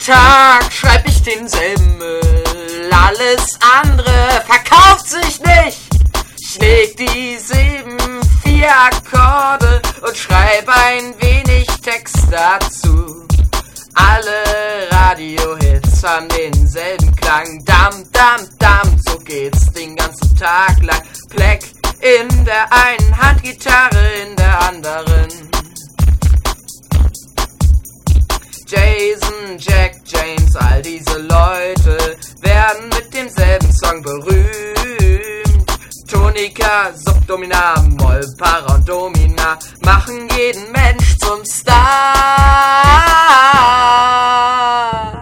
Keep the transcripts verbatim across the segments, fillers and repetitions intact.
Tag schreib ich denselben Müll. Alles andere verkauft sich nicht. Ich leg die sieben, vier Akkorde und schreib ein wenig Text dazu. Alle Radiohits haben denselben Klang. Dam, dam, dam, so geht's den ganzen Tag lang. Pleck in der einen Hand, Gitarre in der anderen. Jason, Jack, James, all diese Leute werden mit demselben Song berühmt. Tonika, Subdomina, Moll, Para und Domina machen jeden Mensch zum Star.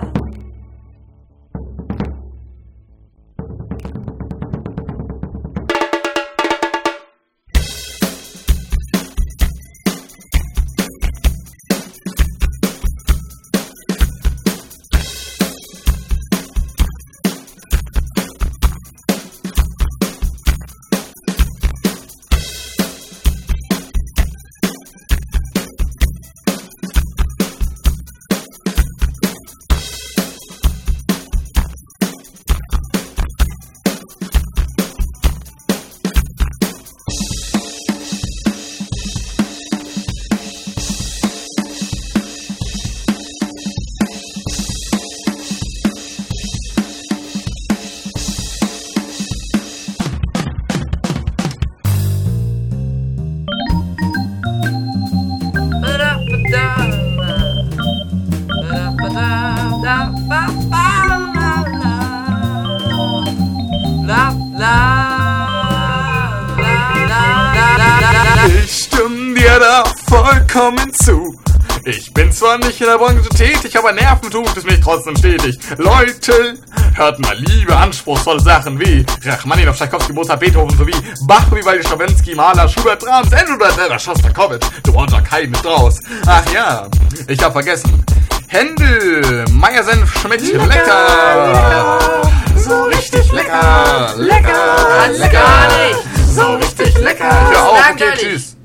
Ich stimme dir da vollkommen zu. Ich bin zwar nicht in der Branche tätig, aber Nerven tut es mich trotzdem stetig. Leute, hört mal liebe anspruchsvolle Sachen wie Rachmaninow, Tschaikowski, Mozart, Beethoven sowie Bach, Vivaldi, Stravinsky, Mahler, Schubert, Brahms, Edward, Edward, Schostakowitsch. Du brauchst doch keinen mit draus. Ach ja, ich hab vergessen. Händel, Meyer-Senf, Schmidt, lecker, lecker, so richtig lecker, lecker, lecker, lecker, gar nicht, so richtig lecker. Hör auf, okay, tschüss.